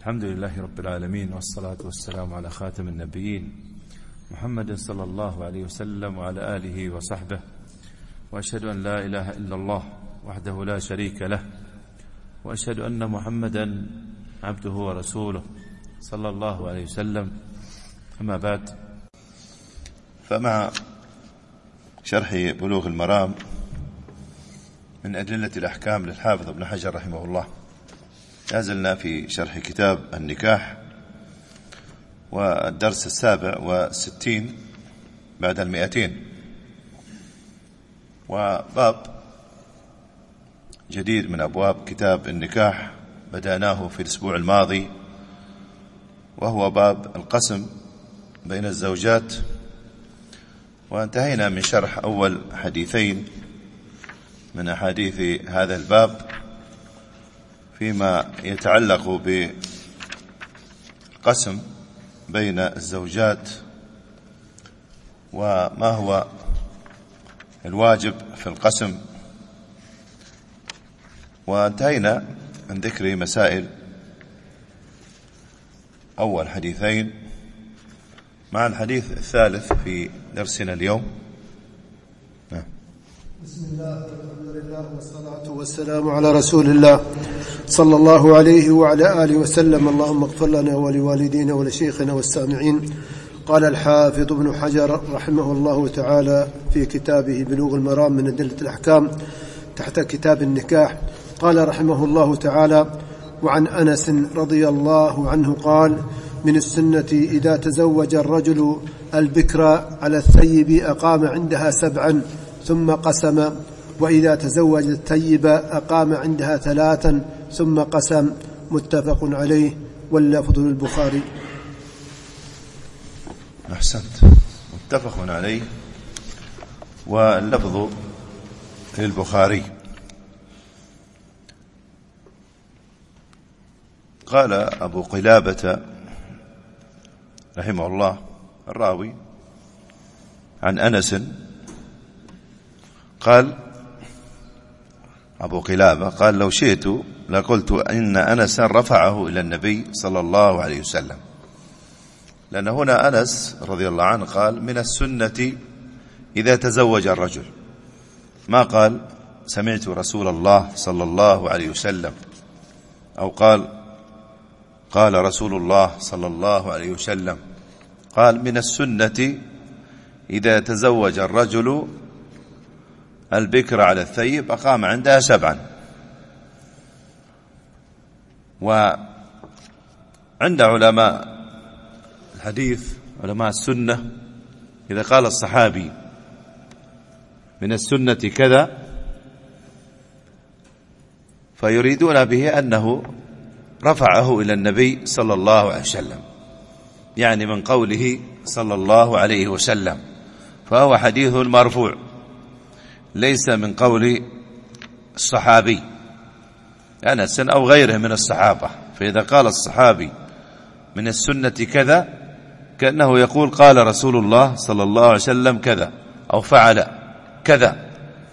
الحمد لله رب العالمين، والصلاة والسلام على خاتم النبيين محمد صلى الله عليه وسلم وعلى آله وصحبه، وأشهد أن لا إله إلا الله وحده لا شريك له، وأشهد أن محمدا عبده ورسوله صلى الله عليه وسلم. أما بعد، فمع شرح بلوغ المرام من أدلة الأحكام للحافظ ابن حجر رحمه الله، لازلنا في شرح كتاب النكاح، والدرس 67 بعد 200، وباب جديد من أبواب كتاب النكاح بدأناه في الأسبوع الماضي، وهو باب القسم بين الزوجات، وانتهينا من شرح أول حديثين من أحاديث هذا الباب فيما يتعلق بقسم بين الزوجات وما هو الواجب في القسم، وانتهينا من ذكر مسائل أول حديثين مع الحديث الثالث في درسنا اليوم. بسم الله والحمد لله والصلاة والسلام على رسول الله صلى الله عليه وعلى آله وسلم. اللهم اغفر لنا ولوالدينا ولشيخنا والسامعين. قال الحافظ ابن حجر رحمه الله تعالى في كتابه بلوغ المرام من أدلة الأحكام تحت كتاب النكاح، قال رحمه الله تعالى: وعن أنس رضي الله عنه قال: من السنة إذا تزوج الرجل البكر على الثيب أقام عندها 7 ثم قسم، وإذا تزوج الثيب أقام عندها 3 ثم قسم. متفق عليه، واللفظ للبخاري. أحسنت، متفق عليه واللفظ للبخاري. قال أبو قلابة رحمه الله الراوي عن أنس، قال أبو قلابة قال: لو شئت لقلت إن أنسا رفعه إلى النبي صلى الله عليه وسلم، لأن هنا أنس رضي الله عنه قال: من السنة إذا تزوج الرجل، ما قال سمعت رسول الله صلى الله عليه وسلم، أو قال رسول الله صلى الله عليه وسلم. قال: من السنة إذا تزوج الرجل البكر على الثيب أقام عندها 7. وعند علماء الحديث علماء السنة إذا قال الصحابي من السنة كذا، فيريدون به أنه رفعه إلى النبي صلى الله عليه وسلم، يعني من قوله صلى الله عليه وسلم، فهو حديث مرفوع ليس من قول الصحابي أنس أو غيره من الصحابة. فإذا قال الصحابي من السنة كذا، كأنه يقول قال رسول الله صلى الله عليه وسلم كذا أو فعل كذا.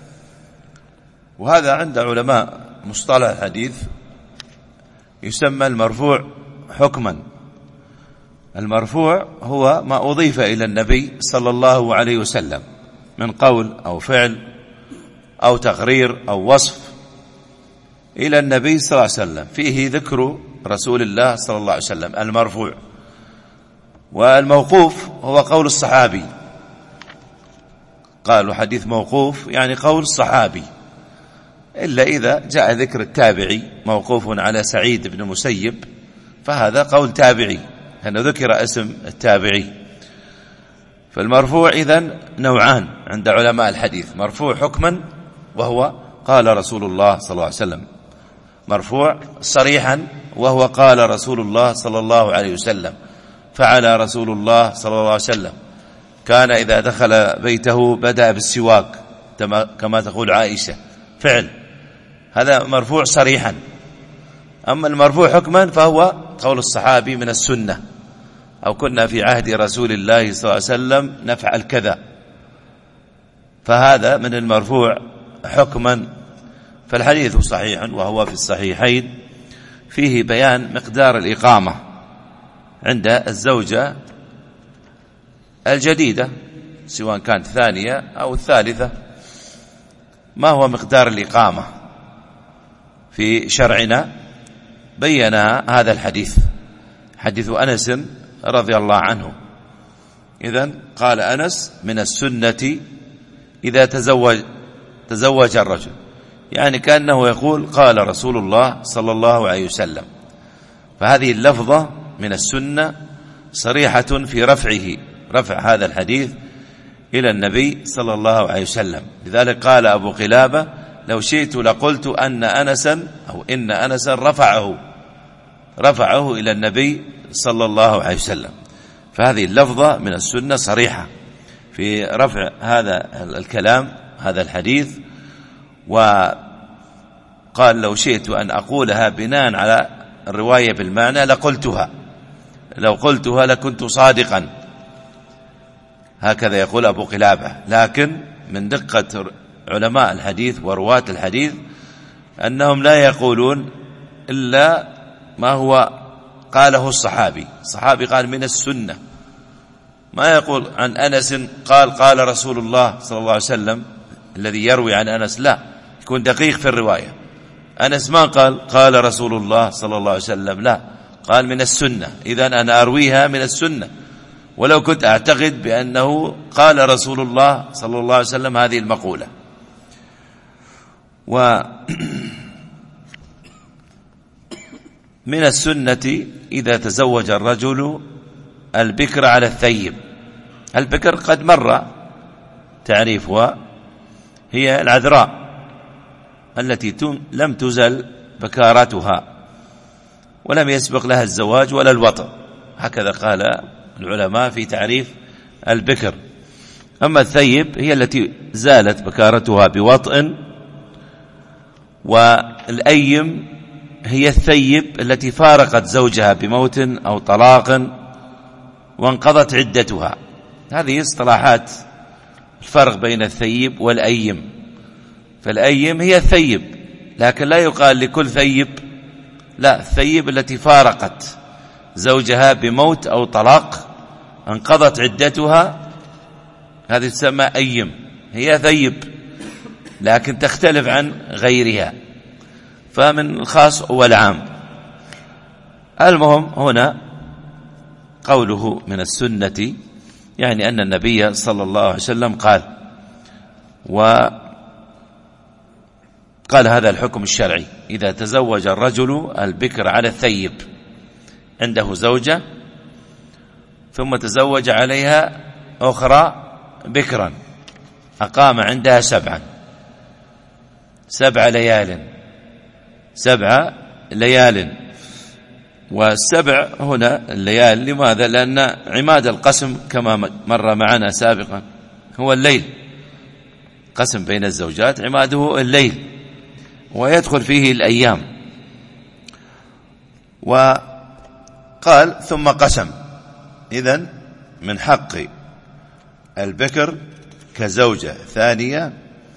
وهذا عند علماء مصطلح الحديث يسمى المرفوع حكما. المرفوع هو ما أضيف إلى النبي صلى الله عليه وسلم من قول أو فعل أو تقرير أو وصف إلى النبي صلى الله عليه وسلم، فيه ذكر رسول الله صلى الله عليه وسلم، المرفوع. والموقوف هو قول الصحابي، قالوا حديث موقوف يعني قول الصحابي، إلا إذا جاء ذكر التابعي موقوف على سعيد بن المسيب، فهذا قول تابعي لأنه ذكر اسم التابعي. فالمرفوع إذن نوعان عند علماء الحديث: مرفوع حكما وهو قال رسول الله صلى الله عليه وسلم، مرفوع صريحا وهو قال رسول الله صلى الله عليه وسلم، فعل رسول الله صلى الله عليه وسلم، كان إذا دخل بيته بدأ بالسواك كما تقول عائشة، فعل، هذا مرفوع صريحا. أما المرفوع حكما فهو قول الصحابي من السنة، أو كنا في عهد رسول الله صلى الله عليه وسلم نفعل كذا، فهذا من المرفوع حكما. فالحديث صحيح وهو في الصحيحين فيه بيان مقدار الإقامة عند الزوجة الجديدة سواء كانت ثانية أو الثالثة. ما هو مقدار الإقامة في شرعنا؟ بين هذا الحديث، حديث أنس رضي الله عنه. إذن قال أنس: من السنة إذا تزوج الرجل، يعني كأنه يقول قال رسول الله صلى الله عليه وسلم. فهذه اللفظة من السنة صريحة في رفع هذا الحديث إلى النبي صلى الله عليه وسلم. لذلك قال أبو قلابة: لو شئت لقلت أن أنسا رفعه إلى النبي صلى الله عليه وسلم. فهذه اللفظة من السنة صريحة في رفع هذا الكلام، هذا الحديث. وقال: لو شئت أن أقولها بناء على الرواية بالمعنى لقلتها، لو قلتها لكنت صادقا. هكذا يقول أبو قلابة. لكن من دقة علماء الحديث ورواة الحديث أنهم لا يقولون إلا ما هو قاله الصحابي قال من السنة، ما يقول عن أنس قال رسول الله صلى الله عليه وسلم الذي يروي عن أنس، لا، يكون دقيق في الرواية. أنس ما قال رسول الله صلى الله عليه وسلم، لا، قال من السنة. إذن أنا أرويها من السنة، ولو كنت أعتقد بأنه قال رسول الله صلى الله عليه وسلم هذه المقولة. من السنة إذا تزوج الرجل البكر على الثيب. البكر قد مر تعريفها، هي العذراء التي لم تزل بكارتها ولم يسبق لها الزواج ولا الوطء، هكذا قال العلماء في تعريف البكر. أما الثيب هي التي زالت بكارتها بوطء، والأيم هي الثيب التي فارقت زوجها بموت أو طلاق وانقضت عدتها. هذه اصطلاحات الفرق بين الثيب والأيم. فالأيم هي الثيب، لكن لا يقال لكل ثيب، لا، الثيب التي فارقت زوجها بموت أو طلاق انقضت عدتها، هذه تسمى أيم، هي ثيب لكن تختلف عن غيرها، فمن الخاص والعام. المهم هنا قوله من السنة يعني أن النبي صلى الله عليه وسلم قال هذا الحكم الشرعي: إذا تزوج الرجل البكر على الثيب، عنده زوجة ثم تزوج عليها أخرى بكرا، أقام عندها 7 ليال. والسبع هنا الليال لماذا؟ لأن عماد القسم كما مر معنا سابقا هو الليل، قسم بين الزوجات عماده الليل، ويدخل فيه الأيام. وقال ثم قسم. إذن من حق البكر كزوجة ثانية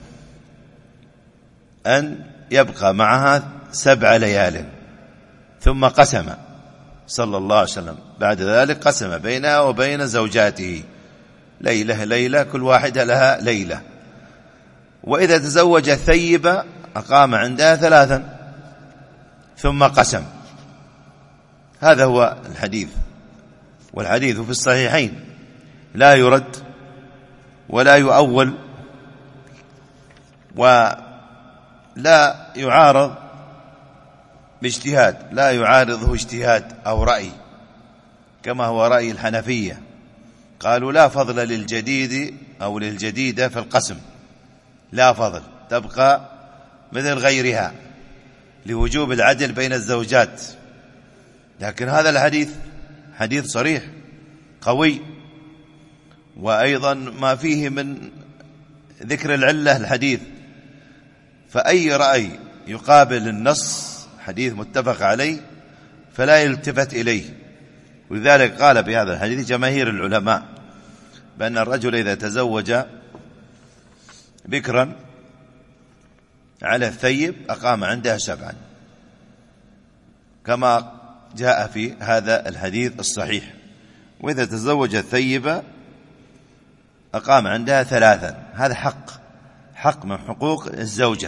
أن يبقى معها 7 ليال، ثم قسم صلى الله عليه وسلم بعد ذلك، قسم بينها وبين زوجاته ليلة، كل واحدة لها ليلة. وإذا تزوج ثيبة أقام عندها 3 ثم قسم. هذا هو الحديث، والحديث في الصحيحين لا يرد ولا يؤول ولا يعارض باجتهاد، لا يعارضه اجتهاد أو رأي كما هو رأي الحنفية. قالوا لا فضل للجديد أو للجديدة في القسم، لا فضل، تبقى مثل غيرها لوجوب العدل بين الزوجات. لكن هذا الحديث حديث صريح قوي، وأيضا ما فيه من ذكر العلة الحديث، فأي رأي يقابل النص حديث متفق عليه فلا يلتفت إليه. ولذلك قال بهذا الحديث جماهير العلماء بأن الرجل إذا تزوج بكرا على الثيب أقام عندها 7. كما جاء في هذا الحديث الصحيح. وإذا تزوج الثيبة أقام عندها 3، هذا حق من حقوق الزوجة.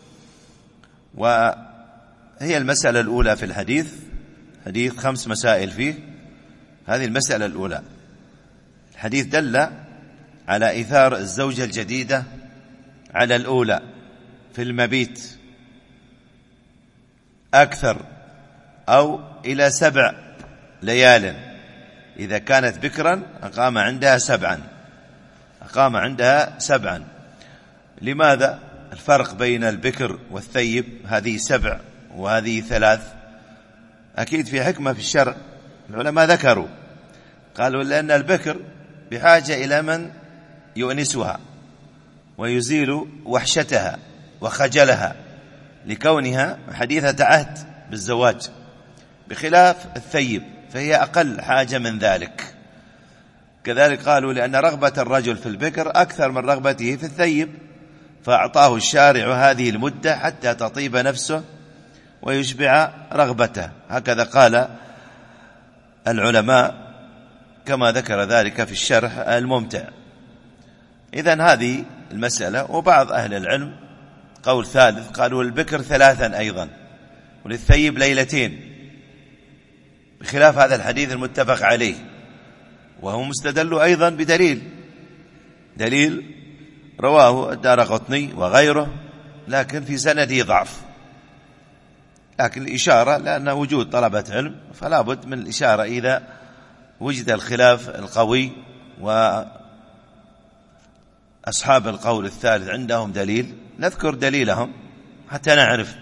وهي المسألة الأولى في الحديث 5 مسائل فيه. هذه المسألة الأولى. الحديث دل على إيثار الزوجة الجديدة على الأولى في المبيت أكثر أو إلى 7 ليال. إذا كانت بكرا أقام عندها 7. لماذا الفرق بين البكر والثيب؟ هذه 7 وهذه 3. أكيد في حكمة في الشرع. العلماء ذكروا قالوا لأن البكر بحاجة إلى من يؤنسها ويزيل وحشتها وخجلها لكونها حديثة عهد بالزواج، بخلاف الثيب فهي أقل حاجة من ذلك. كذلك قالوا لأن رغبة الرجل في البكر أكثر من رغبته في الثيب، فأعطاه الشارع هذه المدة حتى تطيب نفسه ويشبع رغبته. هكذا قال العلماء كما ذكر ذلك في الشرح الممتع. إذن هذه المسألة. وبعض أهل العلم قول ثالث قالوا البكر 3 أيضا وللثيب 2 ليلة، بخلاف هذا الحديث المتفق عليه. وهو مستدل أيضا دليل رواه الدارقطني وغيره، لكن في سنده ضعف. لكن الإشارة لأن وجود طلبة علم فلا بد من الإشارة إذا وجد الخلاف القوي وأصحاب القول الثالث عندهم دليل نذكر دليلهم حتى نعرف.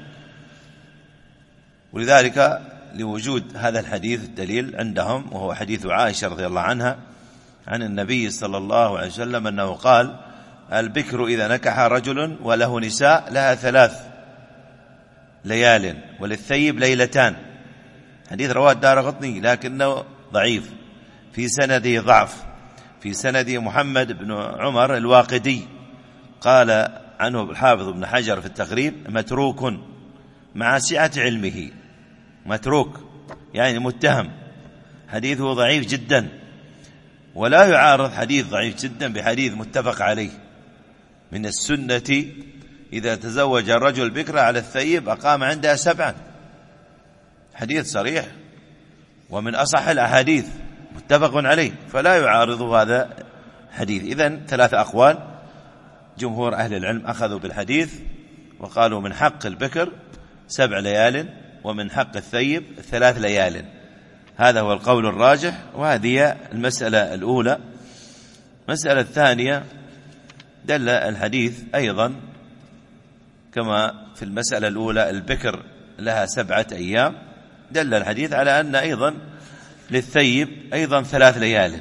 ولذلك لوجود هذا الحديث الدليل عندهم، وهو حديث عائشة رضي الله عنها عن النبي صلى الله عليه وسلم أنه قال البكر إذا نكح رجل وله نساء لها 3 ليال وللثيب 2 ليلة. حديث رواه الدارقطني لكنه ضعيف، في سنده ضعف، في سنده محمد بن عمر الواقدي، قال عنه الحافظ ابن حجر في التقريب متروك مع سعة علمه. متروك يعني متهم، حديثه ضعيف جدا، ولا يعارض حديث ضعيف جدا بحديث متفق عليه. من السنة إذا تزوج الرجل بكرة على الثيب أقام عندها 7، حديث صريح ومن أصح الأحاديث متفق عليه، فلا يعارض هذا الحديث. إذن 3 أقوال جمهور أهل العلم أخذوا بالحديث وقالوا من حق البكر 7 ليال ومن حق الثيب 3 ليال. هذا هو القول الراجح. وهذه المسألة الأولى. مسألة الثانية دل الحديث أيضا كما في المسألة الأولى البكر لها 7 أيام، دل الحديث على أن أيضا للثيب أيضا 3 ليال.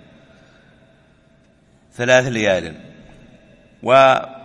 وجاء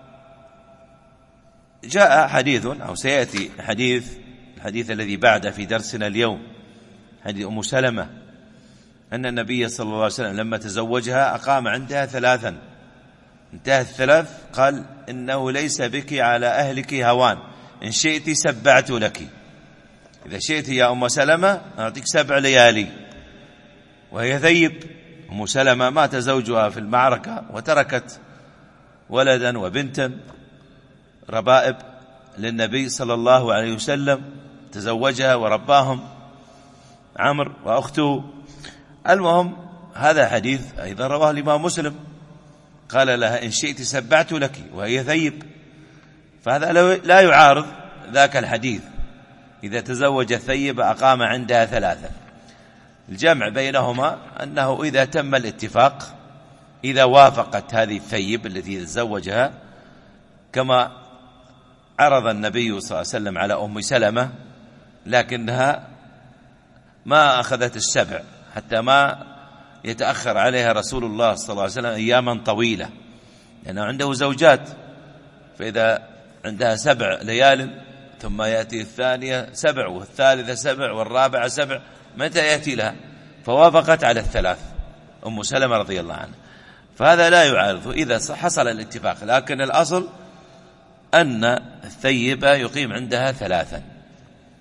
حديث أو سيأتي الحديث الذي بعد في درسنا اليوم، حديث أم سلمة أن النبي صلى الله عليه وسلم لما تزوجها أقام عندها 3، انتهت 3 قال إنه ليس بك على أهلك هوان، إن شئت سبعت لك، إذا شئت يا أم سلمة أعطيك 7 ليالي. وهي ثيب. أم سلمة مات زوجها في المعركة وتركت ولدا وبنتا ربائب للنبي صلى الله عليه وسلم، تزوجها ورباهم عمرو وأخته. المهم هذا حديث أيضا رواه الإمام مسلم، قال لها إن شئت سبعت لك وهي ثيب، فهذا لا يعارض ذاك الحديث إذا تزوج الثيب أقام عندها 3. الجمع بينهما أنه إذا تم الاتفاق، إذا وافقت هذه الثيب التي تزوجها كما عرض النبي صلى الله عليه وسلم على أم سلمة، لكنها ما أخذت 7 حتى ما يتأخر عليها رسول الله صلى الله عليه وسلم أياما طويلة، لأنه عنده زوجات، فإذا عندها 7 ليال ثم يأتي الثانية 7 والثالثة 7 والرابعة 7، متى يأتي لها؟ فوافقت على 3 أم سلمة رضي الله عنها، فهذا لا يعارض إذا حصل الاتفاق. لكن الأصل أن الثيبة يقيم عندها 3.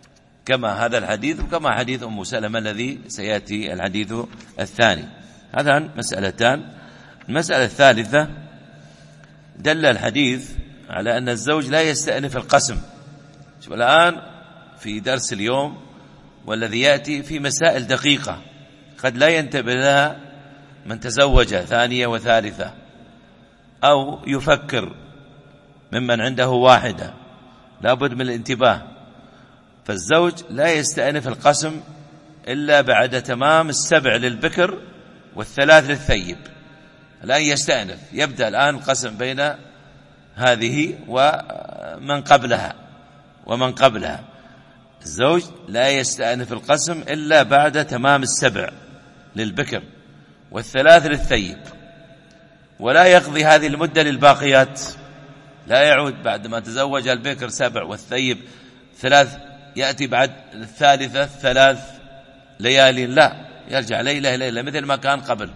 كما هذا الحديث وكما حديث أم سلمة الذي سيأتي الحديث الثاني. هذان مسألتان. المسألة الثالثة، دل الحديث على أن الزوج لا يستأنف القسم. شوف الآن في درس اليوم والذي يأتي في مسائل دقيقة قد لا ينتبه لها من تزوج ثانية وثالثة، أو يفكر ممن عنده واحدة، لابد من الانتباه. فالزوج لا يستأنف القسم إلا بعد تمام 7 للبكر و3 للثيب. الآن يستأنف، يبدأ الآن القسم بين هذه ومن قبلها. الزوج لا يستأنف القسم إلا بعد تمام 7 للبكر و3 للثيب، ولا يقضي هذه المدة للباقيات. لا يعود بعد ما تزوج البكر 7 والثيب 3، يأتي بعد الثالثة 3 ليال، لا، يرجع ليلة مثل ما كان قبل.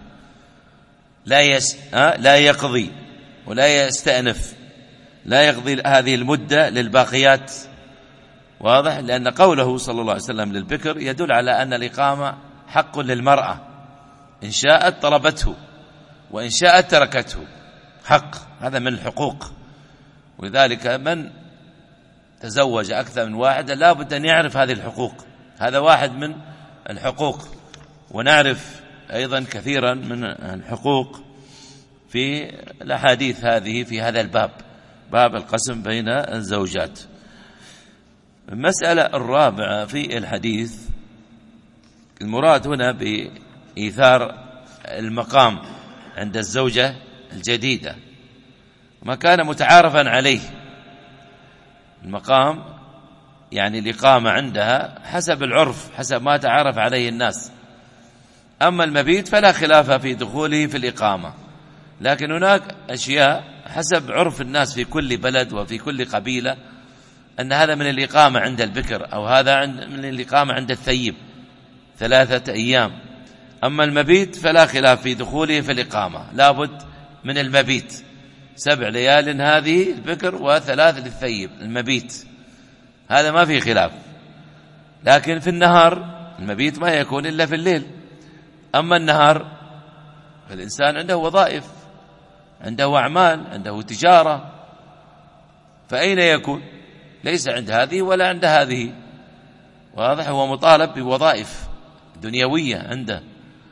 لا يقضي ولا يستأنف، لا يقضي هذه المدة للباقيات. واضح؟ لأن قوله صلى الله عليه وسلم للبكر يدل على أن الإقامة حق للمرأة، إن شاءت طلبته وإن شاءت تركته، حق، هذا من الحقوق. ولذلك من تزوج أكثر من واحدة لا بد أن يعرف هذه الحقوق، هذا واحد من الحقوق. ونعرف أيضا كثيرا من الحقوق في الأحاديث هذه في هذا الباب، باب القسم بين الزوجات. المسألة الرابعة في الحديث، المراد هنا بإيثار المقام عند الزوجة الجديدة، ما كان متعارفا عليه. المقام يعني الإقامة عندها حسب العرف، حسب ما تعارف عليه الناس. أما المبيت فلا خلاف في دخوله في الإقامة، لكن هناك أشياء حسب عرف الناس في كل بلد وفي كل قبيلة، أن هذا من الإقامة عند البكر، أو هذا من الإقامة عند الثيب 3 أيام. أما المبيت فلا خلاف في دخوله في الإقامة، لابد من المبيت 7 ليال هذه البكر و3 للثيب المبيت، هذا ما في خلاف. لكن في النهار المبيت ما يكون إلا في الليل. أما النهار فالإنسان عنده وظائف، عنده أعمال، عنده تجارة، فأين يكون؟ ليس عند هذه ولا عند هذه. واضح؟ هو مطالب بوظائف دنيوية عنده،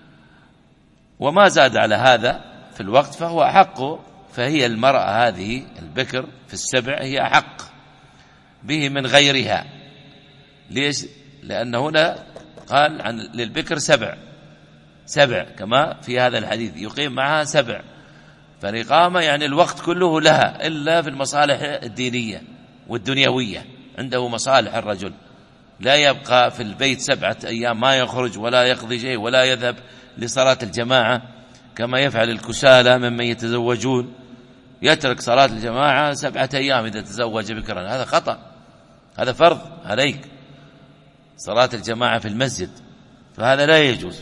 وما زاد على هذا في الوقت فهو أحق. فهي المرأة هذه البكر في 7 هي أحق به من غيرها. ليش؟ لأن هنا قال عن للبكر 7 كما في هذا الحديث، يقيم معها 7. فالإقامة يعني الوقت كله لها، إلا في المصالح الدينية والدنيوية، عنده مصالح الرجل، لا يبقى في البيت 7 أيام ما يخرج ولا يقضي شيء ولا يذهب لصلاة الجماعة كما يفعل الكسالى ممن يتزوجون، يترك صلاة الجماعة 7 أيام إذا تزوج بكرا. هذا خطأ، هذا فرض عليك صلاة الجماعة في المسجد، فهذا لا يجوز.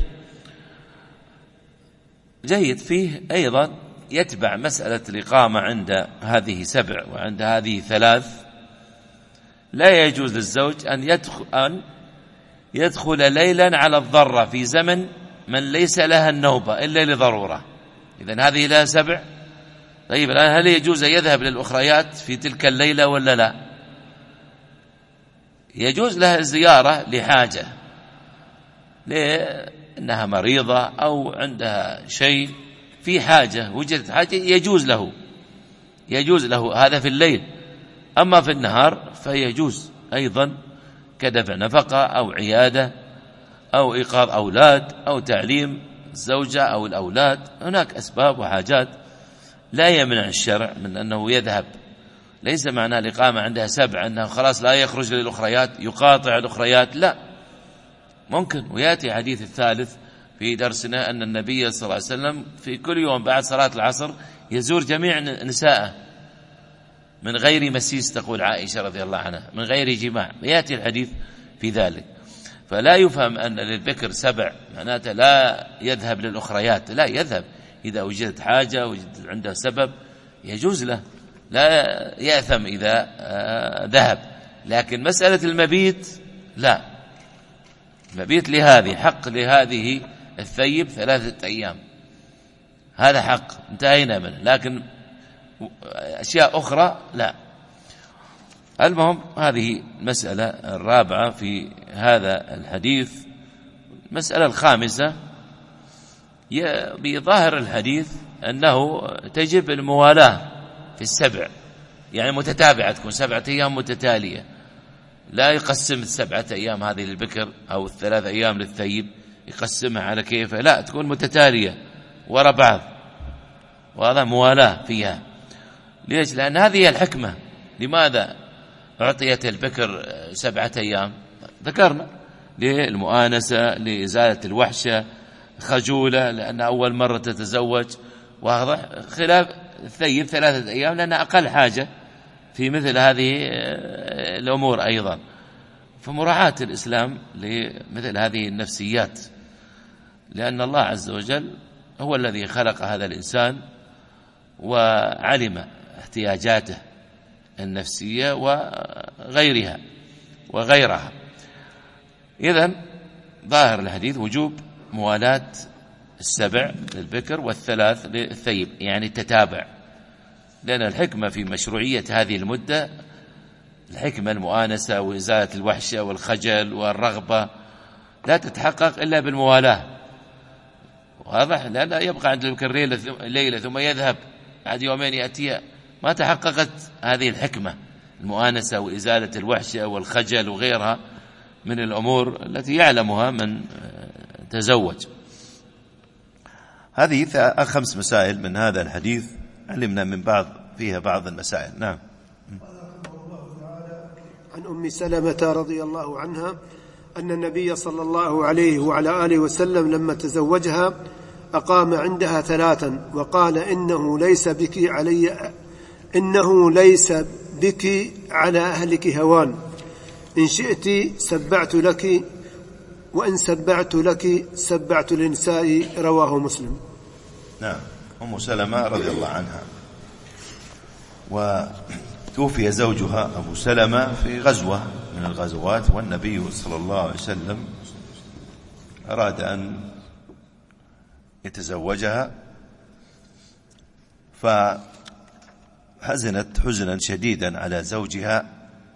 جيد. فيه أيضا يتبع مسألة الإقامة عند هذه 7 وعند هذه 3، لا يجوز للزوج أن يدخل ليلا على الضرة في زمن من ليس لها النوبة إلا لضرورة. إذن هذه لها 7. طيب الآن هل يجوز أن يذهب للأخريات في تلك الليلة ولا لا؟ يجوز لها الزيارة لحاجة، لأنها مريضة أو عندها شيء في حاجة، وجدت حاجة، يجوز له هذا في الليل. أما في النهار فيجوز أيضا كدفع نفقة أو عيادة أو إيقاظ أولاد أو تعليم الزوجة أو الأولاد. هناك أسباب وحاجات لا يمنع الشرع من أنه يذهب. ليس معنى الإقامة عندها 7 أنه خلاص لا يخرج للأخريات، يقاطع الأخريات، لا، ممكن. ويأتي حديث الثالث في درسنا أن النبي صلى الله عليه وسلم في كل يوم بعد صلاة العصر يزور جميع نساءه من غير مسيس، تقول عائشة رضي الله عنها، من غير جماع. يأتي الحديث في ذلك. فلا يفهم أن للذكر 7 معناته لا يذهب للأخريات، لا، يذهب إذا وجدت حاجة، وجدت عنده سبب، يجوز له، لا يأثم إذا ذهب. لكن مسألة المبيت لا، مبيت لهذه حق لهذه الثيب 3 أيام، هذا حق انتهينا منه، لكن أشياء أخرى لا. المهم هذه المسألة الرابعة في هذا الحديث. المسألة الخامسة بظاهر الحديث أنه تجب الموالاة في ال7، يعني متتابعة، تكون 7 أيام متتالية، لا يقسم 7 أيام هذه للبكر أو 3 أيام للثيب يقسمها على كيفه، لا، تكون متتالية وراء بعض، وهذا موالاة فيها. ليش؟ لأن هذه هي الحكمة. لماذا أعطيت البكر 7 أيام؟ ذكرنا للمؤانسة، لإزالة الوحشة، خجولة لأن أول مرة تتزوج، واضح، خلاف الثيب 3 أيام لأن أقل حاجة في مثل هذه الأمور أيضا. فمراعاة الإسلام لمثل هذه النفسيات، لأن الله عز وجل هو الذي خلق هذا الإنسان وعلم احتياجاته النفسية وغيرها. إذن ظاهر الحديث وجوب موالاة 7 للبكر و3 للثيب، يعني التتابع، لأن الحكمة في مشروعية هذه المدة الحكمة المؤانسة وإزالة الوحشة والخجل والرغبة لا تتحقق إلا بالموالاة، واضح؟ لا يبقى عند البكر ليلة ثم يذهب بعد يومين يأتي، ما تحققت هذه الحكمة، المؤانسة وإزالة الوحشة والخجل وغيرها من الأمور التي يعلمها من تزوج. هذه 5 مسائل من هذا الحديث علمنا من فيها بعض المسائل. نعم. عن أم سلمة رضي الله عنها أن النبي صلى الله عليه وعلى آله وسلم لما تزوجها أقام عندها 3 وقال: إنه ليس بك على أهلك هوان، إن شئت سبعت لك، وإن سبعت لك سبعت للنساء. رواه مسلم. نعم. أم سلمة رضي الله عنها، وتوفي زوجها أبو سلمة في غزوة من الغزوات، والنبي صلى الله عليه وسلم أراد أن يتزوجها، فحزنت حزنا شديدا على زوجها،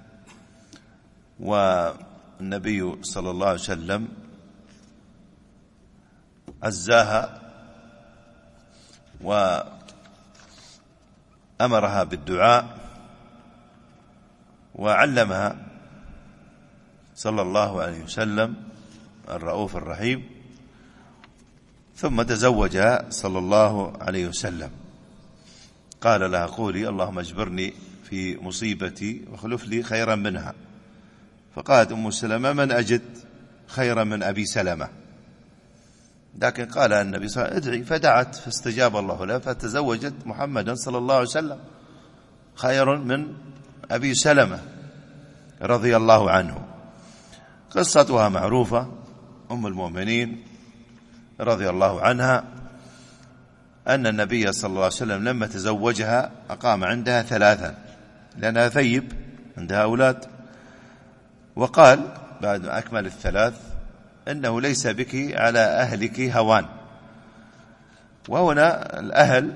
والنبي صلى الله عليه وسلم عزاها وأمرها بالدعاء وعلمها صلى الله عليه وسلم الرؤوف الرحيم، ثم تزوجها صلى الله عليه وسلم. قال لها: قولي اللهم اجبرني في مصيبتي واخلف لي خيرا منها. فقالت أم سلمة: من أجد خيرا من أبي سلمة؟ لكن قال النبي صلى الله عليه وسلم: ادعي، فدعت فاستجاب الله لها، فتزوجت محمدا صلى الله عليه وسلم، خير من أبي سلمة رضي الله عنه. قصتها معروفة، أم المؤمنين رضي الله عنها أن النبي صلى الله عليه وسلم لما تزوجها أقام عندها 3 لأنها ثيب عندها أولاد، وقال بعد ما أكمل 3: إنه ليس بك على أهلك هوان. وهنا الأهل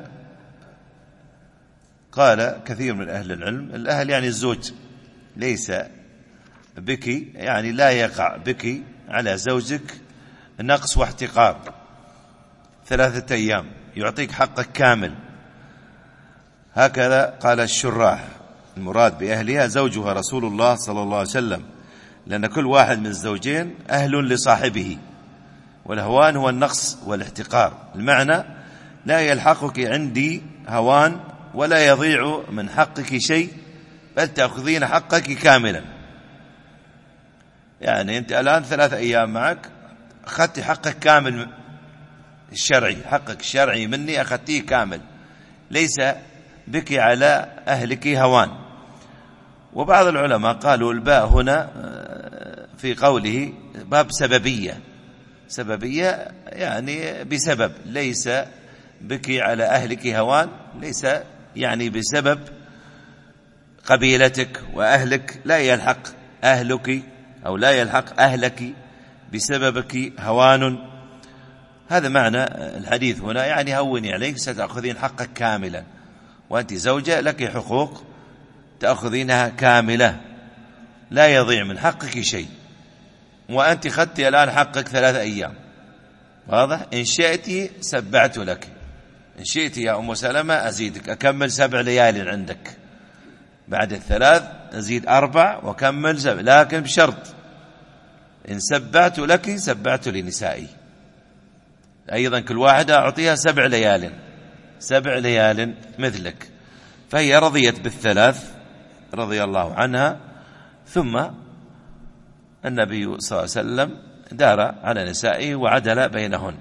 قال كثير من أهل العلم، الأهل يعني الزوج، ليس بك يعني لا يقع بك على زوجك نقص واحتقار، 3 أيام يعطيك حقك كامل. هكذا قال الشراح، المراد بأهلها زوجها رسول الله صلى الله عليه وسلم، لأن كل واحد من الزوجين أهل لصاحبه، والهوان هو النقص والاحتقار، المعنى لا يلحقك عندي هوان ولا يضيع من حقك شيء، بل تأخذين حقك كاملا. يعني أنت الآن 3 أيام معك، أخذت حقك كامل الشرعي، حقك الشرعي مني أخذتيه كامل، ليس بك على أهلك هوان. وبعض العلماء قالوا الباء هنا في قوله باب سببية يعني بسبب، ليس بك على أهلك هوان، ليس يعني بسبب قبيلتك وأهلك لا يلحق أهلك أو لا يلحق أهلك بسببك هوان. هذا معنى الحديث هنا، يعني هوني عليك، ستأخذين حقك كاملا، وأنت زوجة لك حقوق تأخذينها كاملة، لا يضيع من حقك شيء. وأنت خدت الآن حقك 3 أيام، واضح؟ إن شئت سبعت لك، إن شئت يا أم سلمة أزيدك، أكمل 7 ليال عندك، بعد 3 أزيد 4 وكمل 7، لكن بشرط إن سبعت لك سبعت لنسائي أيضا، كل واحدة أعطيها 7 ليال، 7 ليال مثلك. فهي رضيت بال3 رضي الله عنها. ثم النبي صلى الله عليه وسلم دار على نسائه وعدل بينهن.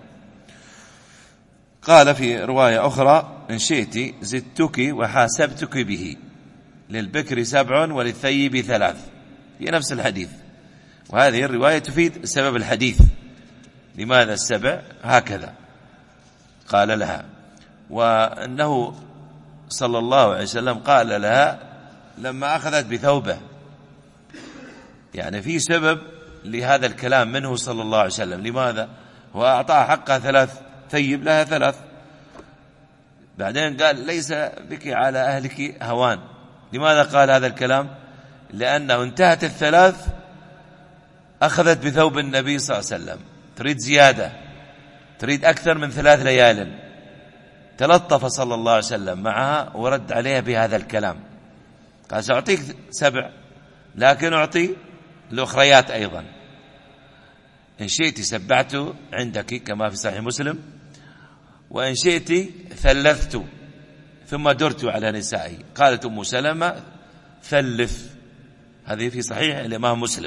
قال في رواية أخرى: إن شئت زدتك وحاسبتك به، للبكر 7 وللثيب 3، في نفس الحديث. وهذه الرواية تفيد سبب الحديث، لماذا 7 هكذا قال لها. وأنه صلى الله عليه وسلم قال لها لما أخذت بثوبه، يعني في سبب لهذا الكلام منه صلى الله عليه وسلم. لماذا؟ هو أعطاها حقها 3، ثيب لها 3. بعدين قال: ليس بك على أهلك هوان. لماذا قال هذا الكلام؟ لأنه انتهت 3، أخذت بثوب النبي صلى الله عليه وسلم، تريد زيادة، تريد أكثر من 3 ليال. تلطف صلى الله عليه وسلم معها ورد عليها بهذا الكلام، قال: سأعطيك 7، لكن أعطي الأخريات أيضا. إن شئت سبعت عندك كما في صحيح مسلم، وإن شئت ثلثت، ثم درت على نسائي. قالت أم سلمة: ثلث، هذه في صحيح الإمام مسلم.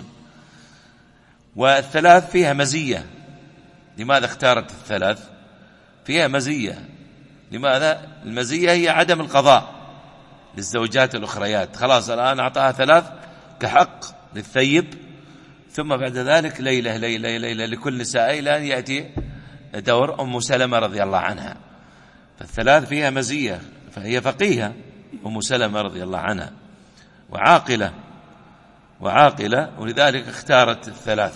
وال3 فيها مزية. لماذا اختارت ال3؟ فيها مزية. لماذا؟ المزية هي عدم القضاء للزوجات الأخريات. خلاص الآن أعطاها 3 كحق للثيب، ثم بعد ذلك ليلة ليلة ليلة لكل نساء، إلى أن يأتي دور أم سلمة رضي الله عنها. فال3 فيها مزية، فهي فقيهة أم سلمة رضي الله عنها، وعاقلة، ولذلك اختارت ال3.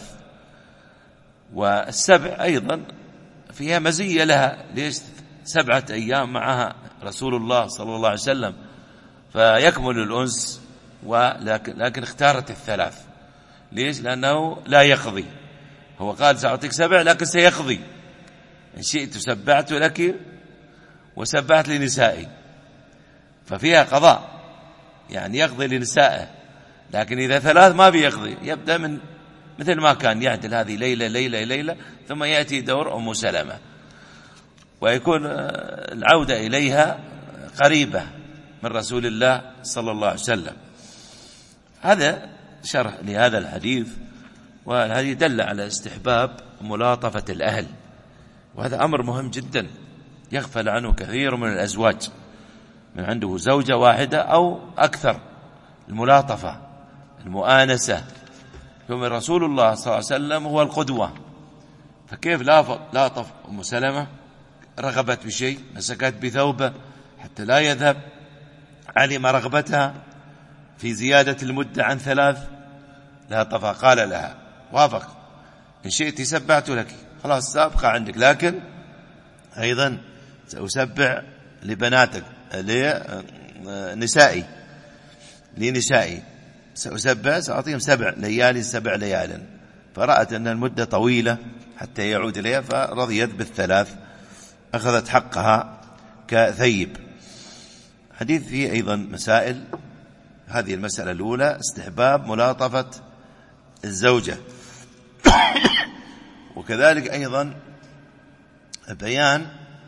وال7 أيضا فيها مزية لها. ليش؟ 7 أيام معها رسول الله صلى الله عليه وسلم، فيكمل الأنس. لكن اختارت ال3. ليش؟ لأنه لا يقضي. هو قال: سأعطيك 7، لكن سيقضي. إن شئت سبعت لك وسبعت لنسائي، ففيها قضاء، يعني يقضي لنسائه. لكن إذا 3 ما بيقضي، يبدأ من مثل ما كان يعدل، هذه ليلة ليلة ليلة، ثم يأتي دور أم سلمة، ويكون العودة إليها قريبة من رسول الله صلى الله عليه وسلم. هذا شرح لهذا الحديث. والحديث دل على استحباب ملاطفة الأهل، وهذا أمر مهم جدا يغفل عنه كثير من الأزواج، من عنده زوجة واحدة أو أكثر. الملاطفة، المؤانسة، ثم رسول الله صلى الله عليه وسلم هو القدوة، فكيف لاطف أم سلمة؟ رغبت بشيء، مسكت بثوبه حتى لا يذهب، علم رغبتها في زيادة المدة عن 3، لاطفها، قال لها: وافق، إن شئت سبعت لك، خلاص سابقة عندك، لكن أيضا سأسبع لبناتك، لنسائي سأعطيهم 7 ليال 7 ليال. فرأت أن المدة طويلة حتى يعود إليها، فرضيت بال3، أخذت حقها كثيب. حديث فيه أيضا مسائل. هذه المسألة الأولى: استحباب ملاطفة الزوجة، وكذلك أيضا بيان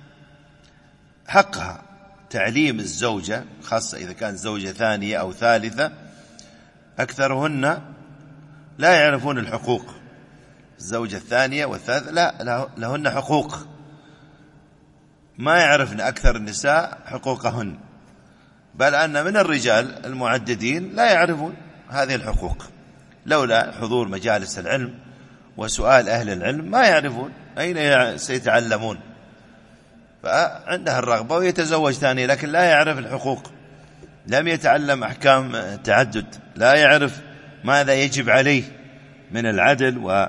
حقها، تعليم الزوجة، خاصة إذا كانت زوجة ثانية أو ثالثة. أكثرهن لا يعرفون الحقوق. الزوجة الثانية والثالثة لا لهن حقوق، ما يعرفن أكثر النساء حقوقهن، بل أن من الرجال المعددين لا يعرفون هذه الحقوق. لولا حضور مجالس العلم وسؤال أهل العلم ما يعرفون، أين سيتعلمون؟ فعندها الرغبة ويتزوج ثاني، لكن لا يعرف الحقوق، لم يتعلم أحكام التعدد، لا يعرف ماذا يجب عليه من العدل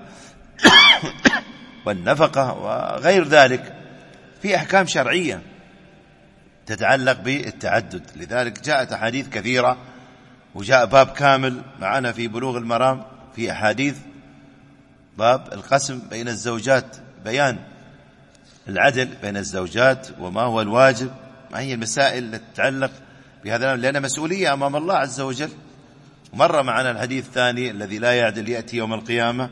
والنفقة وغير ذلك، في أحكام شرعية تتعلق بالتعدد. لذلك جاءت أحاديث كثيرة، وجاء باب كامل معنا في بلوغ المرام في أحاديث باب القسم بين الزوجات، بيان العدل بين الزوجات وما هو الواجب، ما هي المسائل التي تتعلق بهذا، لأن مسؤولية أمام الله عز وجل. ومر معنا الحديث الثاني: الذي لا يعدل يأتي يوم القيامة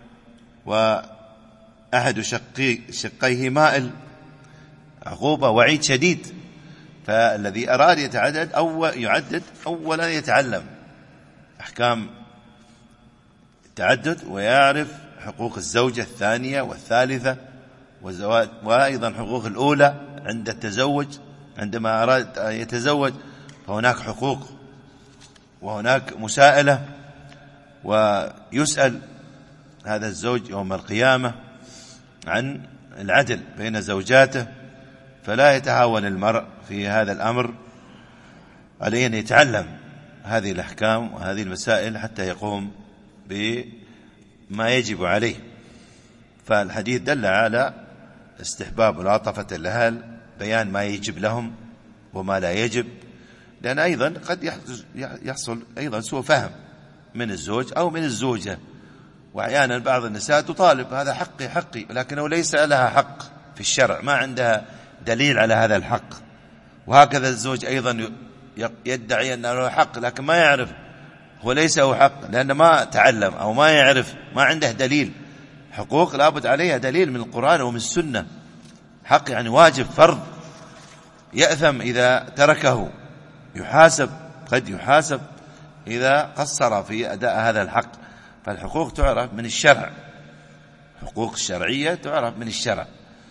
وأحد شقيه مائل، عقوبة وعيد شديد. فالذي أراد يعدد أولا يتعلم أحكام التعدد، ويعرف حقوق الزوجة الثانية والثالثة وأيضا حقوق الأولى عند التزوج. عندما أراد أن يتزوج فهناك حقوق وهناك مساءلة، ويسأل هذا الزوج يوم القيامة عن العدل بين زوجاته. فلا يتهاون المرء في هذا الأمر، عليه أن يتعلم هذه الأحكام وهذه المسائل حتى يقوم بما يجب عليه. فالحديث دل على استحباب ملاطفة الأهل، بيان ما يجب لهم وما لا يجب، لأن أيضا قد يحصل أيضا سوء فهم من الزوج أو من الزوجة، وأحيانا بعض النساء تطالب هذا حقي، ولكنه ليس لها حق في الشرع، ما عندها دليل على هذا الحق. وهكذا الزوج أيضا يدعي أنه له حق لكن ما يعرف هو ليس له حق، لأنه ما تعلم أو ما يعرف، ما عنده دليل. حقوق لابد عليها دليل من القرآن ومن السنة، حق يعني واجب فرض، يأثم إذا تركه، قد يحاسب إذا قصر في أداء هذا الحق. فالحقوق تعرف من الشرع، حقوق الشرعية تعرف من الشرع.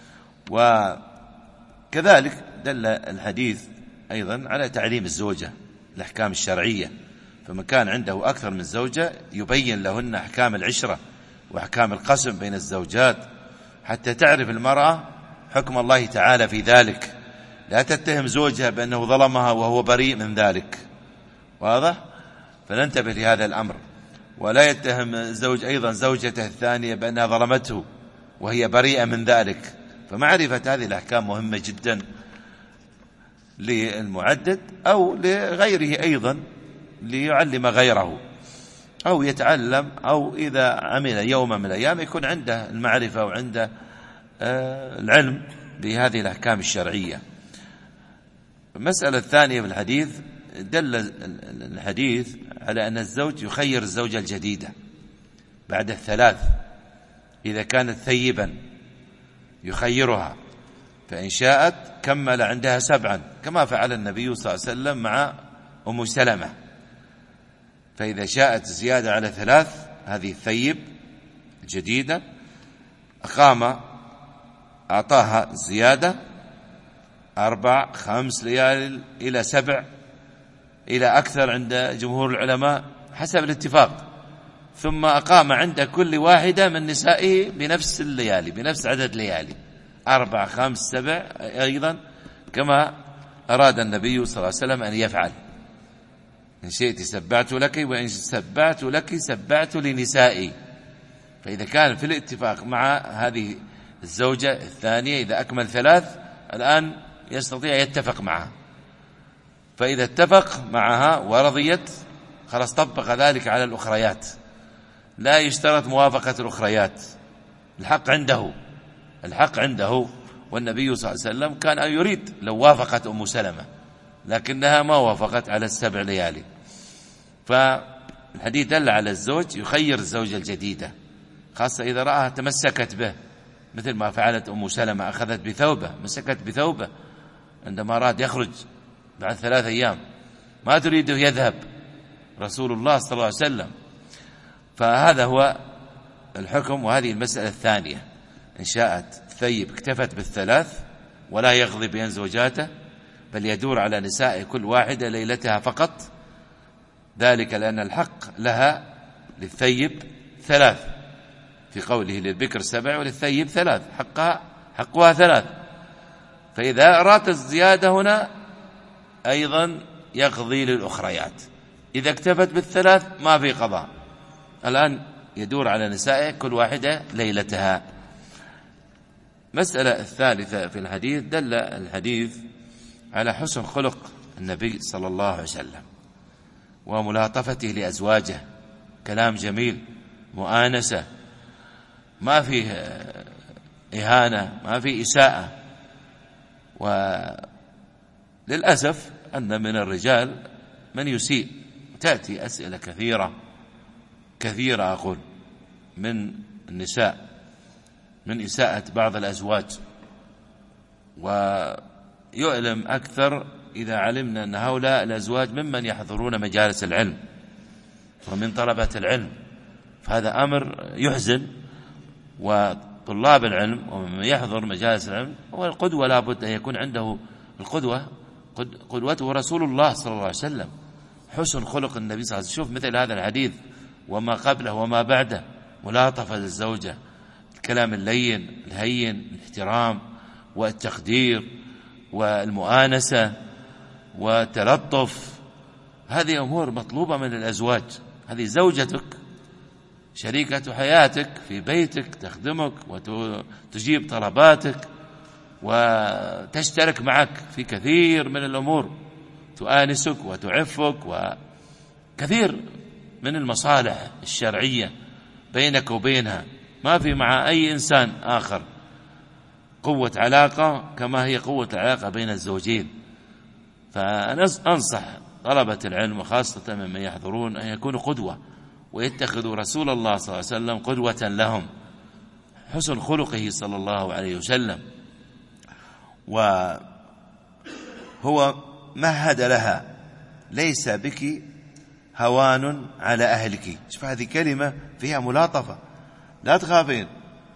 وكذلك دل الحديث أيضا على تعليم الزوجة الأحكام الشرعية، فمن كان عنده أكثر من زوجة يبين لهن أحكام العشرة وأحكام القسم بين الزوجات، حتى تعرف المرأة حكم الله تعالى في ذلك. لا تتهم زوجها بأنه ظلمها وهو بريء من ذلك، واضح؟ فننتبه لهذا الأمر. ولا يتهم الزوج أيضا زوجته الثانية بأنها ظلمته وهي بريئة من ذلك. فمعرفة هذه الأحكام مهمة جدا للمعدد أو لغيره أيضا، ليعلم غيره أو يتعلم، أو إذا عمل يوما من الأيام يكون عنده المعرفة وعنده العلم بهذه الأحكام الشرعية. المسألة الثانية في الحديث: دل الحديث على أن الزوج يخير الزوجة الجديدة بعد الثلاث، إذا كانت ثيبا يخيرها، فإن شاءت كمل عندها 7 كما فعل النبي صلى الله عليه وسلم مع أم سلمة. فإذا شاءت زيادة على 3 هذه الثيب الجديدة أعطاها زيادة 4 5 ليال إلى 7 إلى أكثر عند جمهور العلماء حسب الاتفاق، ثم أقام عند كل واحدة من نسائه بنفس الليالي، بنفس عدد ليالي 4 5 7 أيضا كما أراد النبي صلى الله عليه وسلم أن يفعل. إن شئت سبعت لك، وإن سبعت لك سبعت لنسائي. فإذا كان في الاتفاق مع هذه الزوجة الثانية إذا أكمل 3 الآن يستطيع يتفق معها، فإذا اتفق معها ورضيت خلاص طبق ذلك على الأخريات، لا يشترط موافقة الأخريات، الحق عنده. والنبي صلى الله عليه وسلم كان يريد لو وافقت أم سلمة، لكنها ما وافقت على 7 ليالي. فالحديث دل على الزوج يخير الزوجة الجديدة، خاصة إذا رأها تمسكت به، مثل ما فعلت أم سلمة، أخذت بثوبه، مسكت بثوبه عندما أراد يخرج بعد 3 أيام، ما تريده يذهب رسول الله صلى الله عليه وسلم. فهذا هو الحكم. وهذه المسألة الثانية: إن شاءت ثيب اكتفت بال3 ولا يغضب بين زوجاته، بل يدور على نساء كل واحدة ليلتها فقط، ذلك لأن الحق لها للثيب 3، في قوله للبكر 7 وللثيب 3، حقها 3. فإذا أراد الزيادة هنا أيضا يقضي للأخريات، إذا اكتفت بال3 ما في قضاء. الآن يدور على نسائه كل واحدة ليلتها. مسألة الثالثة في الحديث، دل الحديث على حسن خلق النبي صلى الله عليه وسلم وملاطفته لأزواجه، كلام جميل، مؤانسة، ما فيه إهانة، ما فيه إساءة. وللأسف أن من الرجال من يسيء، تأتي أسئلة كثيرة أقول من النساء من إساءة بعض الأزواج، ويؤلم أكثر إذا علمنا أن هؤلاء الأزواج ممن يحضرون مجالس العلم ومن طلبة العلم، فهذا أمر يحزن. وطلاب العلم ومن يحضر مجالس العلم هو القدوة، لا بد أن يكون عنده القدوة، قدوته رسول الله صلى الله عليه وسلم، حسن خلق النبي صلى الله عليه وسلم. شوف مثل هذا الحديث وما قبله وما بعده، ملاطفة للزوجة، الكلام اللين الهين، الاحترام والتقدير والمؤانسة والتلطف، هذه أمور مطلوبة من الأزواج. هذه زوجتك، شريكة حياتك في بيتك، تخدمك وتجيب طلباتك وتشترك معك في كثير من الأمور، تؤانسك وتعفك، وكثير من المصالح الشرعية بينك وبينها، ما في مع أي إنسان آخر قوة علاقة كما هي قوة العلاقة بين الزوجين. فأنا أنصح طلبة العلم وخاصة ممن يحضرون أن يكونوا قدوة، ويتخذوا رسول الله صلى الله عليه وسلم قدوة لهم، حسن خلقه صلى الله عليه وسلم. وهو مهد لها: ليس بك هوان على أهلك. شوف هذه كلمة فيها ملاطفة، لا تخافين،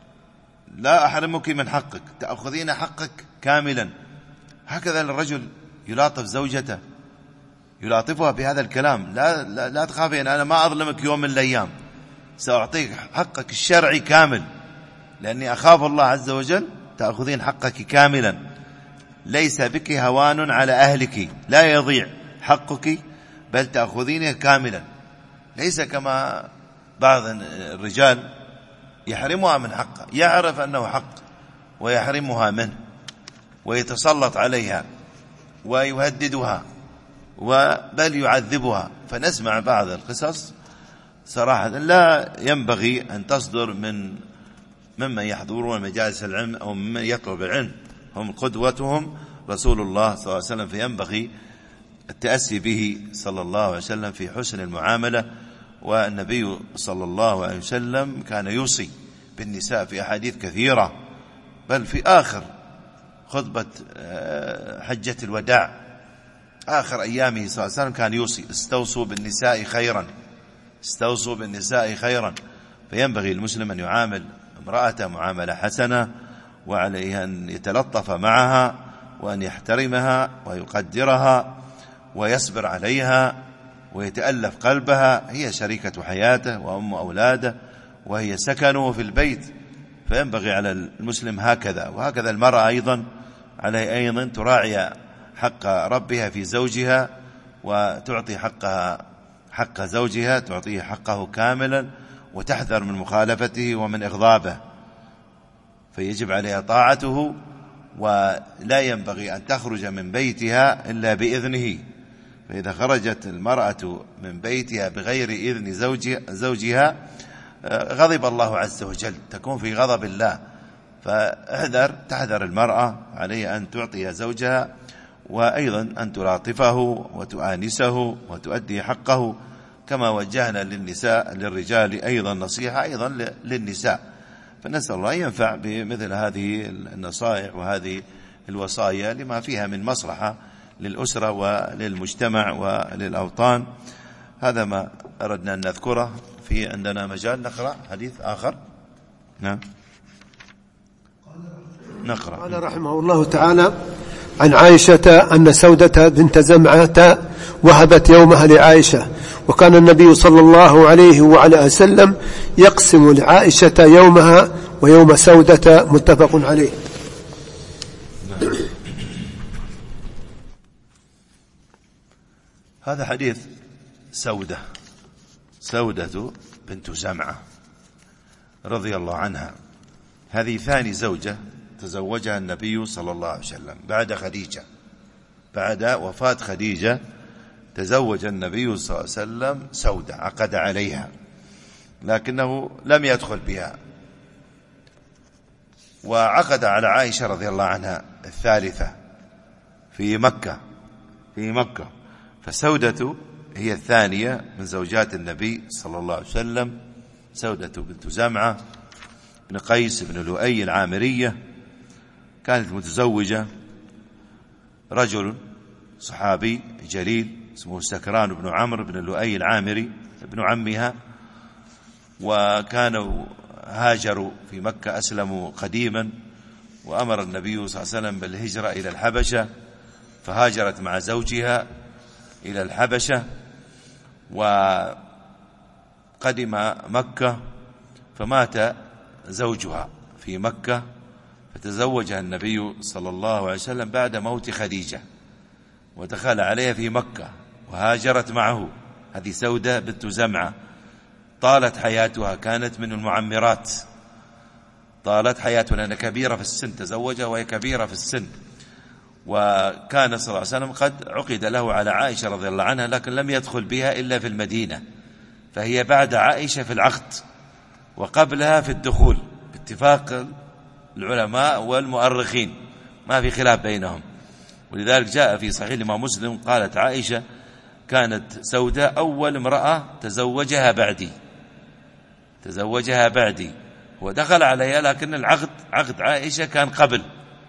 لا أحرمك من حقك، تأخذين حقك كاملا. هكذا الرجل يلاطف زوجته، يلاطفها بهذا الكلام: لا تخافين، أنا ما أظلمك يوم من الأيام، سأعطيك حقك الشرعي كامل، لأني أخاف الله عز وجل، تأخذين حقك كاملا. ليس بك هوان على أهلك، لا يضيع حقك بل تأخذينه كاملا. ليس كما بعض الرجال يحرمها من حقه، يعرف أنه حق ويحرمها منه ويتسلط عليها ويهددها بل يعذبها. فنسمع بعض القصص صراحة لا ينبغي أن تصدر ممن يحضرون مجالس العلم أو ممن يطلب العلم، هم قدوتهم رسول الله صلى الله عليه وسلم، فينبغي التأسي به صلى الله عليه وسلم في حسن المعاملة. والنبي صلى الله عليه وسلم كان يوصي بالنساء في أحاديث كثيرة، بل في آخر خطبة حجة الوداع، آخر أيامه صلى الله عليه وسلم، كان يوصي: استوصوا بالنساء خيرا، استوصوا بالنساء خيرا. فينبغي المسلم أن يعامل امرأته معاملة حسنة، وعليه أن يتلطف معها وأن يحترمها ويقدرها ويصبر عليها ويتألف قلبها. هي شريكة حياته وأم أولاده وهي سكنه في البيت، فينبغي على المسلم هكذا. وهكذا المرأة أيضا عليه أيضا تراعي حق ربها في زوجها، وتعطي حق زوجها، تعطيه حقه كاملا، وتحذر من مخالفته ومن إغضابه، فيجب عليها طاعته، ولا ينبغي أن تخرج من بيتها إلا بإذنه. فإذا خرجت المرأة من بيتها بغير إذن زوجها غضب الله عز وجل، تكون في غضب الله. تحذر المرأة عليه أن تعطي زوجها، وأيضا أن تلاطفه وتؤانسه وتؤدي حقه، كما وجهنا للرجال أيضا نصيحة أيضا للنساء. فنسأل الله ينفع بمثل هذه النصائح وهذه الوصايا لما فيها من مصلحة للأسرة وللمجتمع وللأوطان. هذا ما أردنا أن نذكره. في عندنا مجال نقرأ حديث آخر. نعم نقرأ. قال رحمه الله تعالى: عن عائشة أن سودة بنت زمعة وهبت يومها لعائشة، وكان النبي صلى الله عليه وعلى وسلم يقسم لعائشة يومها ويوم سودة، متفق عليه. هذا حديث سودة بنت زمعة رضي الله عنها. هذه ثاني زوجة تزوجها النبي صلى الله عليه وسلم بعد خديجة. بعد وفاة خديجة تزوج النبي صلى الله عليه وسلم سودة، عقد عليها لكنه لم يدخل بها، وعقد على عائشة رضي الله عنها الثالثة في مكة. فسودة هي الثانية من زوجات النبي صلى الله عليه وسلم، سودة بنت زمعة بن قيس بن لؤي العامرية. كانت متزوجة رجل صحابي جليل اسمه سكران بن عمرو بن لؤي العامري ابن عمها، وكانوا هاجروا في مكة، أسلموا قديما، وأمر النبي صلى الله عليه وسلم بالهجرة إلى الحبشة، فهاجرت مع زوجها إلى الحبشة وقدم مكة، فمات زوجها في مكة، فتزوجها النبي صلى الله عليه وسلم بعد موت خديجة، ودخل عليها في مكة وهاجرت معه. هذه سودة بنت زمعة، طالت حياتها، كانت من المعمرات، طالت حياتها لأنها كبيرة في السن، تزوجها وهي كبيرة في السن. وكان صلى الله عليه وسلم قد عقد له على عائشة رضي الله عنها، لكن لم يدخل بها إلا في المدينة، فهي بعد عائشة في العقد وقبلها في الدخول باتفاق العلماء والمؤرخين، ما في خلاف بينهم. ولذلك جاء في صحيح الإمام مسلم قالت عائشة: كانت سودة أول امرأة تزوجها بعدي، ودخل عليها، لكن العقد عقد عائشة كان قبل،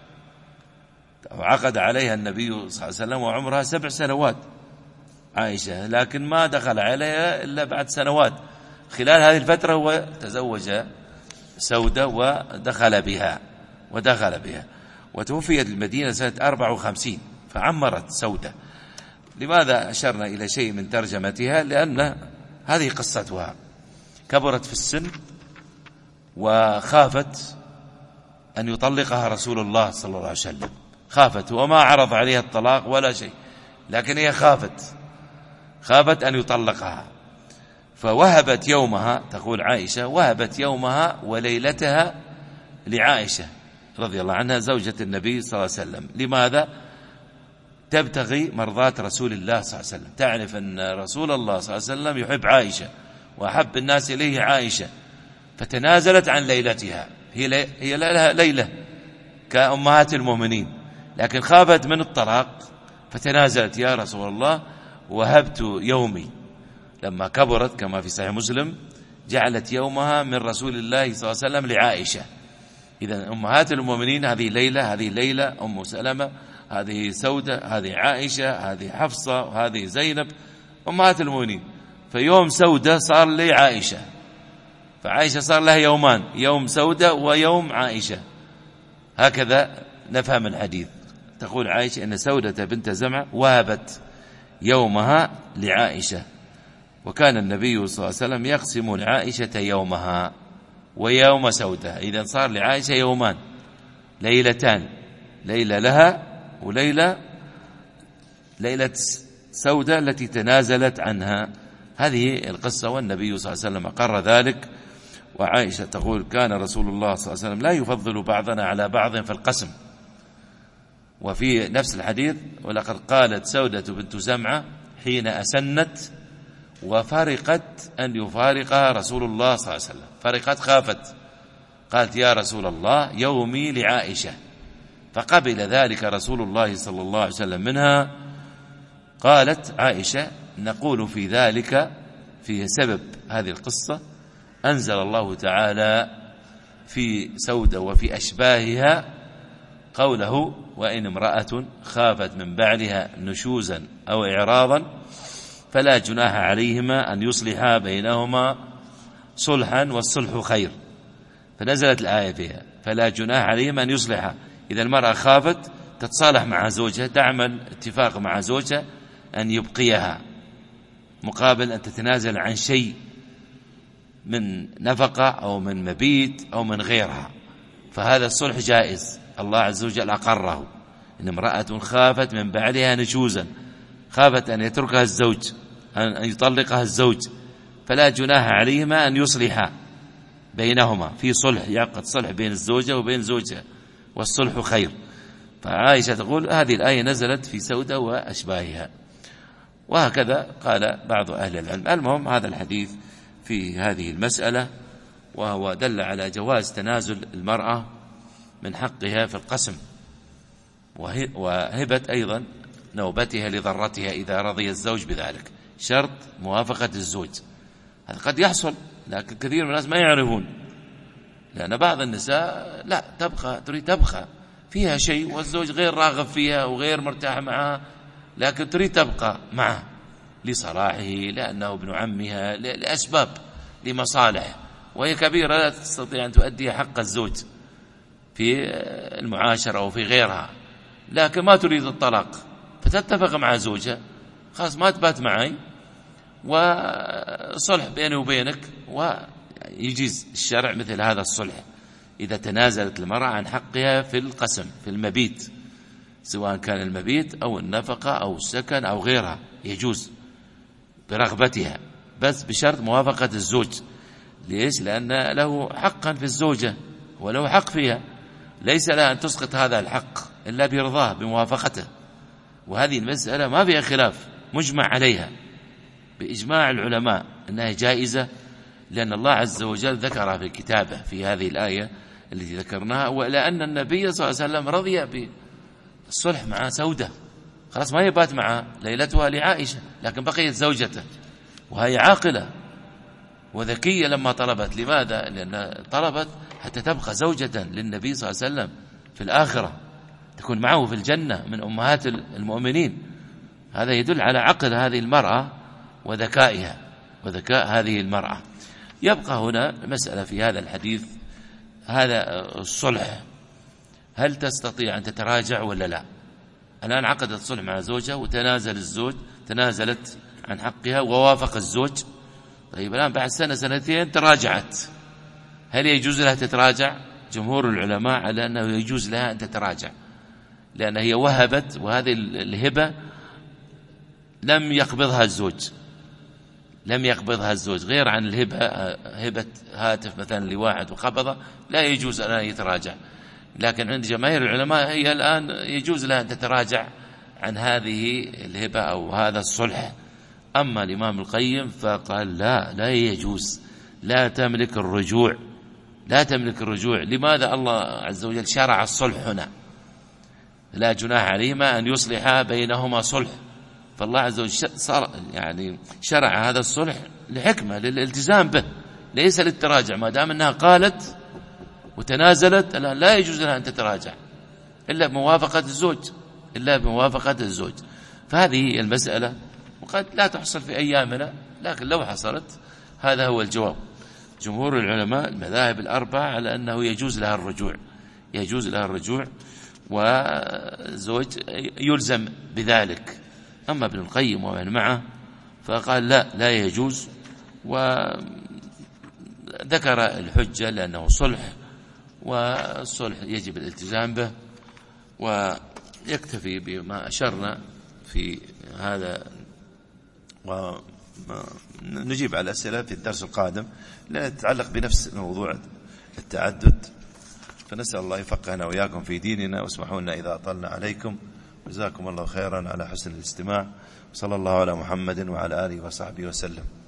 وعقد عليها النبي صلى الله عليه وسلم وعمرها 7 سنوات عائشة، لكن ما دخل عليها إلا بعد سنوات. خلال هذه الفترة هو تزوج سودة ودخل بها، وتوفيت المدينة سنة 54، فعمرت سودة. لماذا أشرنا إلى شيء من ترجمتها؟ لأن هذه قصتها، كبرت في السن وخافت أن يطلقها رسول الله صلى الله عليه وسلم، خافت، وما عرض عليها الطلاق ولا شيء، لكن هي خافت أن يطلقها، فوهبت يومها، تقول عائشة: وهبت يومها وليلتها لعائشة رضي الله عنها زوجة النبي صلى الله عليه وسلم. لماذا؟ تبتغي مرضات رسول الله صلى الله عليه وسلم، تعرف أن رسول الله صلى الله عليه وسلم يحب عائشة وأحب الناس إليه عائشة، فتنازلت عن ليلتها. هي لها ليلة كأمهات المؤمنين، لكن خافت من الطلاق فتنازلت: يا رسول الله وهبت يومي. لما كبرت كما في صحيح مسلم جعلت يومها من رسول الله صلى الله عليه وسلم لعائشة. إذن أمهات المؤمنين هذه ليلة أم سلمة، هذه سودة، هذه عائشة، هذه حفصة، وهذه زينب، أمهات المؤمنين. فيوم سودة صار لي عائشة، فعائشة صار لها يومان، يوم سودة ويوم عائشة. هكذا نفهم الحديث. تقول عائشة أن سودة بنت زمعة وهبت يومها لعائشة، وكان النبي صلى الله عليه وسلم يقسم لعائشة يومها ويوم سودة. إذن صار لعائشة يومان، ليلتان، ليلة لها وليلة سودة التي تنازلت عنها. هذه القصة، والنبي صلى الله عليه وسلم أقر ذلك. وعائشة تقول: كان رسول الله صلى الله عليه وسلم لا يفضل بعضنا على بعض في القسم. وفي نفس الحديث: ولقد قالت سودة بنت زمعة حين أسنت وفرقت أن يفارقها رسول الله صلى الله عليه وسلم، فرقت، خافت، قالت: يا رسول الله يومي لعائشة، فقبل ذلك رسول الله صلى الله عليه وسلم منها. قالت عائشة: نقول في ذلك، في سبب هذه القصة أنزل الله تعالى في سودة وفي أشباهها قوله: وإن امرأة خافت من بعلها نشوزا أو إعراضا فلا جناح عليهما أن يصلحا بينهما صلحا والصلح خير. فنزلت الآية فيها: فلا جناح عليهما أن يصلحا. إذا المرأة خافت تتصالح مع زوجها، تعمل اتفاق مع زوجها أن يبقيها مقابل أن تتنازل عن شيء من نفقة أو من مبيت أو من غيرها، فهذا الصلح جائز، الله عز وجل أقره. إن امرأة خافت من بعلها نشوزا، خافت أن يتركها الزوج، أن يطلقها الزوج، فلا جناح عليهما أن يصلحا بينهما، في صلح، يعقد صلح بين الزوجة وبين زوجها، والصلح خير. فعائشة تقول هذه الآية نزلت في سودة وأشباهها، وهكذا قال بعض أهل العلم. المهم هذا الحديث في هذه المسألة، وهو دل على جواز تنازل المرأة من حقها في القسم، وهبة أيضا نوبتها لضرتها إذا رضي الزوج بذلك، شرط موافقة الزوج. هذا قد يحصل، لكن كثير من الناس ما يعرفون، لأن بعض النساء لا تريد تبقى فيها شيء والزوج غير راغب فيها وغير مرتاح معها، لكن تريد تبقى معه لصلاحه، لأنه ابن عمها، لأسباب، لمصالح، وهي كبيرة لا تستطيع أن تؤدي حق الزوج في المعاشرة أو في غيرها، لكن ما تريد الطلاق، فتتفق مع زوجها خلاص ما تبات معي، وصلح بيني وبينك، ويجيز الشرع مثل هذا الصلح إذا تنازلت المرأة عن حقها في القسم، في المبيت، سواء كان المبيت أو النفقة أو السكن أو غيرها، يجوز برغبتها، بس بشرط موافقة الزوج. ليش؟ لأن له حقا في الزوجة وله حق فيها، ليس لها أن تسقط هذا الحق إلا برضاه بموافقته. وهذه المسألة ما فيها خلاف، مجمع عليها بإجماع العلماء أنها جائزة، لأن الله عز وجل ذكرها في كتابه في هذه الآية التي ذكرناها، ولأن النبي صلى الله عليه وسلم رضي بالصلح مع سودة، خلاص ما يبات معها ليلتها لعائشة، لكن بقيت زوجته، وهي عاقلة وذكية لما طلبت. لماذا؟ لأن طلبت حتى تبقى زوجة للنبي صلى الله عليه وسلم في الآخرة، تكون معه في الجنة من أمهات المؤمنين. هذا يدل على عقل هذه المرأة وذكائها وذكاء هذه المرأة. يبقى هنا مسألة في هذا الحديث، هذا الصلح هل تستطيع أن تتراجع ولا لا؟ الآن عقدت صلح مع زوجها وتنازل الزوج، تنازلت عن حقها ووافق الزوج، طيب الآن بعد سنة سنتين تراجعت، هل يجوز لها تتراجع؟ جمهور العلماء على أنه يجوز لها أن تتراجع، لأن هي وهبت، وهذه الهبة لم يقبضها الزوج، لم يقبضها الزوج، غير عن الهبة، هبة هاتف مثلا لواحد وقبضه لا يجوز أن يتراجع. لكن عند جماهير العلماء هي الآن يجوز لها أن تتراجع عن هذه الهبة أو هذا الصلح. أما الإمام القيم فقال لا يجوز، لا تملك الرجوع، لا تملك الرجوع. لماذا؟ الله عز وجل شرع الصلح هنا، لا جناح عليهما أن يصلحا بينهما صلح، فالله عز وجل يعني شرع هذا الصلح لحكمة، للالتزام به، ليس للتراجع. ما دام أنها قالت وتنازلت، الآن لا يجوز لها أن تتراجع إلا بموافقة الزوج، إلا بموافقة الزوج. فهذه هي المسألة، وقد لا تحصل في أيامنا، لكن لو حصلت هذا هو الجواب. جمهور العلماء المذاهب الأربعة على أنه يجوز لها الرجوع، يجوز لها الرجوع، وزوج يلزم بذلك. أما ابن القيم ومن معه فقال لا يجوز، وذكر الحجة لأنه صلح، والصلح يجب الالتزام به. ويكتفي بما أشرنا في هذا، ونجيب على الأسئلة في الدرس القادم لأن تتعلق بنفس موضوع التعدد. فنسأل الله يفقهنا وإياكم في ديننا، واسمحوا لنا إذا أطلنا عليكم، جزاكم الله خيرا على حسن الاستماع. صلى الله على محمد وعلى آله وصحبه وسلم.